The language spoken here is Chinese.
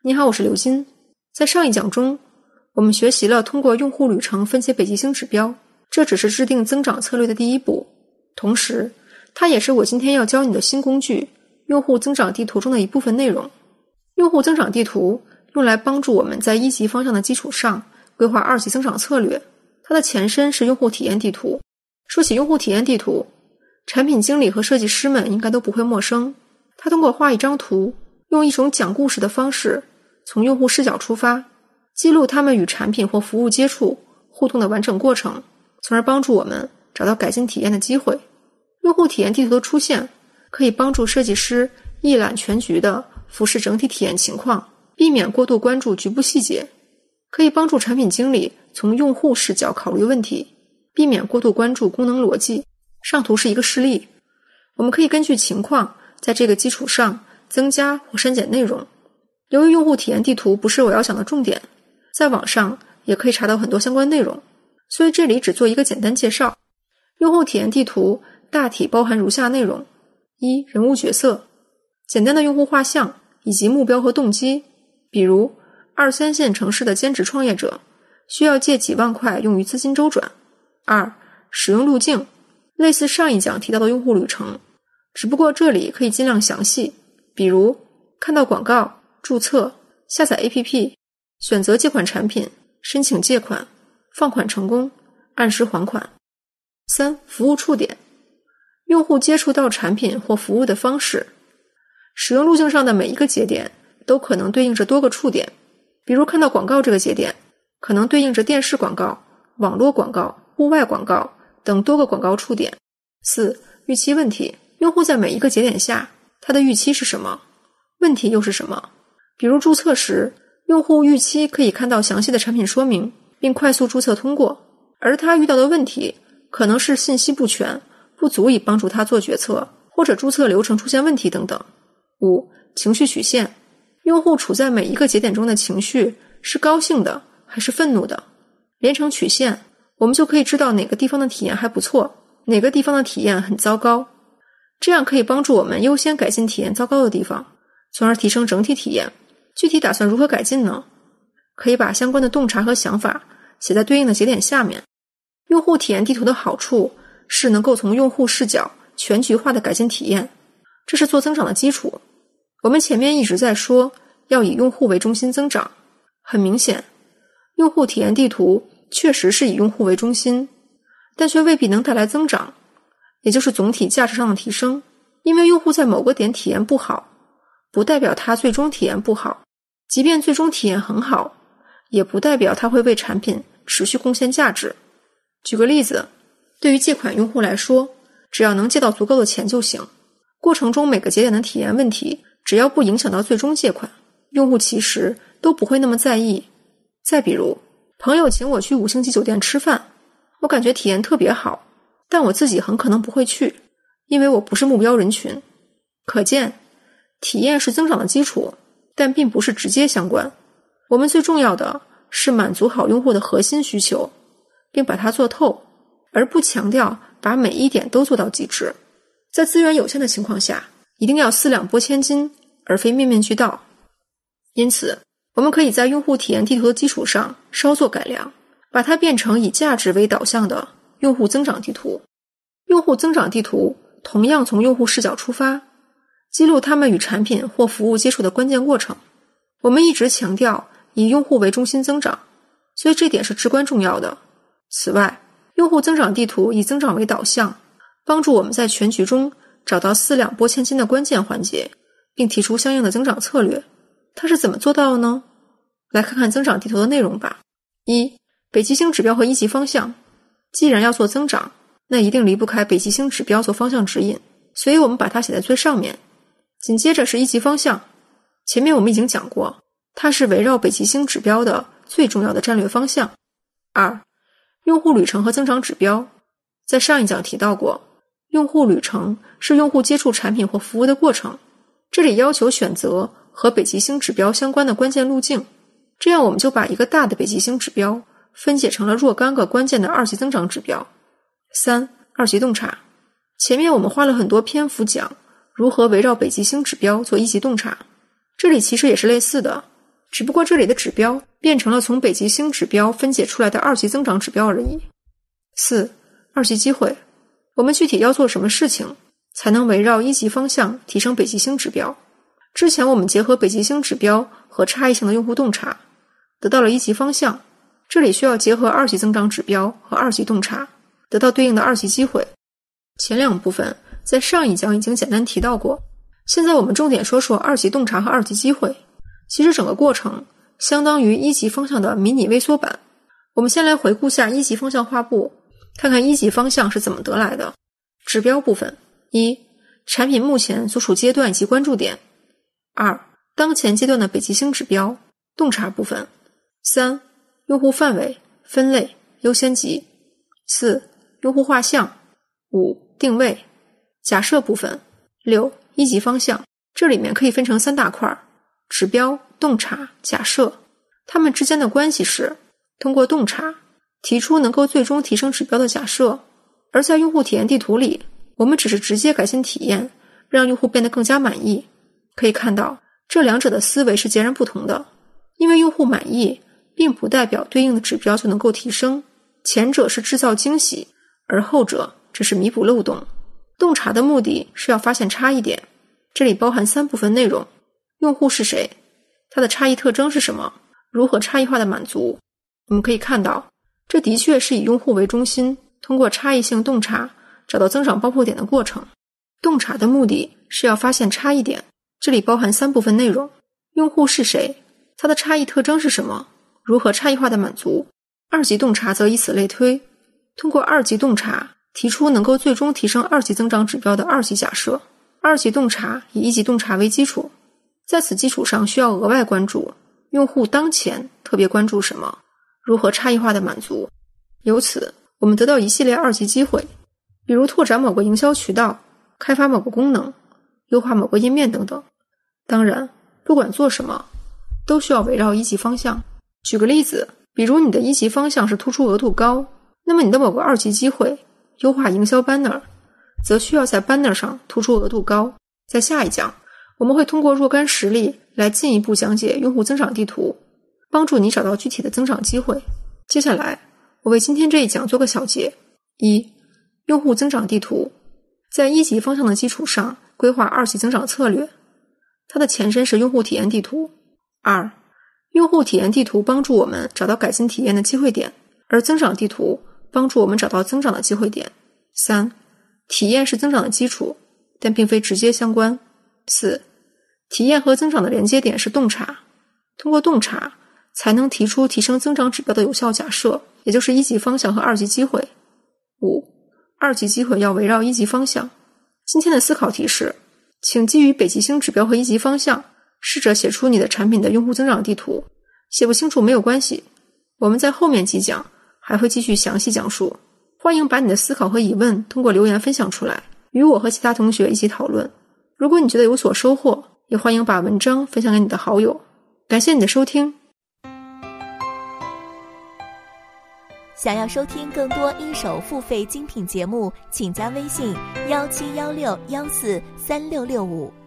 你好，我是刘金。在上一讲中，我们学习了通过用户旅程分析北极星指标，这只是制定增长策略的第一步，同时它也是我今天要教你的新工具用户增长地图中的一部分内容。用户增长地图用来帮助我们在一级方向的基础上规划二级增长策略，它的前身是用户体验地图。说起用户体验地图，产品经理和设计师们应该都不会陌生。它通过画一张图，用一种讲故事的方式，从用户视角出发，记录他们与产品或服务接触互动的完整过程，从而帮助我们找到改进体验的机会。用户体验地图的出现可以帮助设计师一览全局地俯视整体体验情况，避免过度关注局部细节，可以帮助产品经理从用户视角考虑问题，避免过度关注功能逻辑。上图是一个示例，我们可以根据情况在这个基础上增加或删减内容。由于用户体验地图不是我要讲的重点，在网上也可以查到很多相关内容，所以这里只做一个简单介绍。用户体验地图大体包含如下内容：一、人物角色，简单的用户画像以及目标和动机，比如2、3线城市的兼职创业者需要借几万块用于资金周转。二、使用路径，类似上一讲提到的用户旅程，只不过这里可以尽量详细，比如看到广告、注册、下载 APP、选择借款产品、申请借款、放款成功、按时还款。三、服务触点，用户接触到产品或服务的方式，使用路径上的每一个节点都可能对应着多个触点，比如看到广告这个节点可能对应着电视广告、网络广告、户外广告等多个广告触点。四、预期问题，用户在每一个节点下他的预期是什么，问题又是什么。比如注册时，用户预期可以看到详细的产品说明并快速注册通过，而他遇到的问题可能是信息不全，不足以帮助他做决策，或者注册流程出现问题等等。五、情绪曲线，用户处在每一个节点中的情绪是高兴的还是愤怒的，连成曲线，我们就可以知道哪个地方的体验还不错，哪个地方的体验很糟糕，这样可以帮助我们优先改进体验糟糕的地方，从而提升整体体验。具体打算如何改进呢？可以把相关的洞察和想法写在对应的节点下面。用户体验地图的好处是能够从用户视角全局化的改进体验，这是做增长的基础。我们前面一直在说要以用户为中心增长，很明显，用户体验地图确实是以用户为中心，但却未必能带来增长，也就是总体价值上的提升。因为用户在某个点体验不好，不代表他最终体验不好，即便最终体验很好，也不代表他会为产品持续贡献价值。举个例子，对于借款用户来说，只要能借到足够的钱就行，过程中每个节点的体验问题只要不影响到最终借款，用户其实都不会那么在意。再比如，朋友请我去5星级酒店吃饭，我感觉体验特别好，但我自己很可能不会去，因为我不是目标人群。可见，体验是增长的基础，但并不是直接相关。我们最重要的是满足好用户的核心需求，并把它做透，而不强调把每一点都做到极致。在资源有限的情况下，一定要四两拨千斤，而非面面俱到。因此，我们可以在用户体验地图的基础上稍作改良，把它变成以价值为导向的用户增长地图。用户增长地图同样从用户视角出发，记录他们与产品或服务接触的关键过程。我们一直强调以用户为中心增长，所以这点是至关重要的。此外，用户增长地图以增长为导向，帮助我们在全局中找到四两拨千斤的关键环节，并提出相应的增长策略。它是怎么做到的呢？来看看增长地图的内容吧。一、北极星指标和一级方向。既然要做增长，那一定离不开北极星指标做方向指引，所以我们把它写在最上面。紧接着是一级方向，前面我们已经讲过，它是围绕北极星指标的最重要的战略方向。二、用户旅程和增长指标。在上一讲提到过，用户旅程是用户接触产品或服务的过程，这里要求选择和北极星指标相关的关键路径，这样我们就把一个大的北极星指标分解成了若干个关键的二级增长指标。三、二级洞察。前面我们花了很多篇幅讲如何围绕北极星指标做一级洞察，这里其实也是类似的， 只不过这里的指标变成了从北极星指标分解出来的2级增长指标而已。4. 2级机会，我们具体要做什么事情才能围绕1级方向提升北极星指标？之前我们结合北极星指标和差异性的用户洞察，得到了1级方向，这里需要结合2级增长指标和2级洞察，得到对应的2级机会。前2部分在上一讲已经简单提到过，现在我们重点说说2级洞察和2级机会。其实整个过程相当于1级方向的迷你微缩版。我们先来回顾下1级方向画布，看看1级方向是怎么得来的。指标部分： 1. 产品目前所处阶段以及关注点； 2. 当前阶段的北极星指标。洞察部分： 3. 用户范围、分类、优先级； 4. 用户画像； 5. 定位。假设部分： 6. 1级方向，这里面可以分成3大块：指标、洞察、假设。它们之间的关系是通过洞察提出能够最终提升指标的假设，而在用户体验地图里，我们只是直接改进体验，让用户变得更加满意。可以看到这两者的思维是截然不同的，因为用户满意并不代表对应的指标就能够提升，前者是制造惊喜，而后者只是弥补漏洞。洞察的目的是要发现差异点，这里包含3部分内容：用户是谁，它的差异特征是什么，如何差异化的满足。我们可以看到，这的确是以用户为中心，通过差异性洞察找到增长爆破点的过程。洞察的目的是要发现差异点，这里包含3部分内容：用户是谁，它的差异特征是什么，如何差异化的满足。2级洞察则以此类推，通过2级洞察提出能够最终提升2级增长指标的2级假设。2级洞察以1级洞察为基础，在此基础上需要额外关注用户当前特别关注什么，如何差异化的满足。由此我们得到一系列2级机会，比如拓展某个营销渠道，开发某个功能，优化某个页面等等。当然不管做什么都需要围绕1级方向。举个例子，比如你的1级方向是突出额度高，那么你的某个2级机会优化营销 banner， 则需要在 banner 上突出额度高。在下一讲我们会通过若干实例来进一步讲解用户增长地图，帮助你找到具体的增长机会。接下来我为今天这一讲做个小结。1. 用户增长地图，在1级方向的基础上规划2级增长策略，它的前身是用户体验地图。 2. 用户体验地图帮助我们找到改进体验的机会点，而增长地图帮助我们找到增长的机会点。 3. 体验是增长的基础，但并非直接相关。 4. 体验和增长的连接点是洞察，通过洞察才能提出提升增长指标的有效假设，也就是1级方向和2级机会。 5. 2级机会要围绕1级方向。今天的思考题是，请基于北极星指标和1级方向，试着写出你的产品的用户增长地图。写不清楚没有关系，我们在后面几讲还会继续详细讲述。欢迎把你的思考和疑问通过留言分享出来，与我和其他同学一起讨论。如果你觉得有所收获，也欢迎把文章分享给你的好友。感谢你的收听。 想要收听更多一手付费精品节目，请加微信1716143665。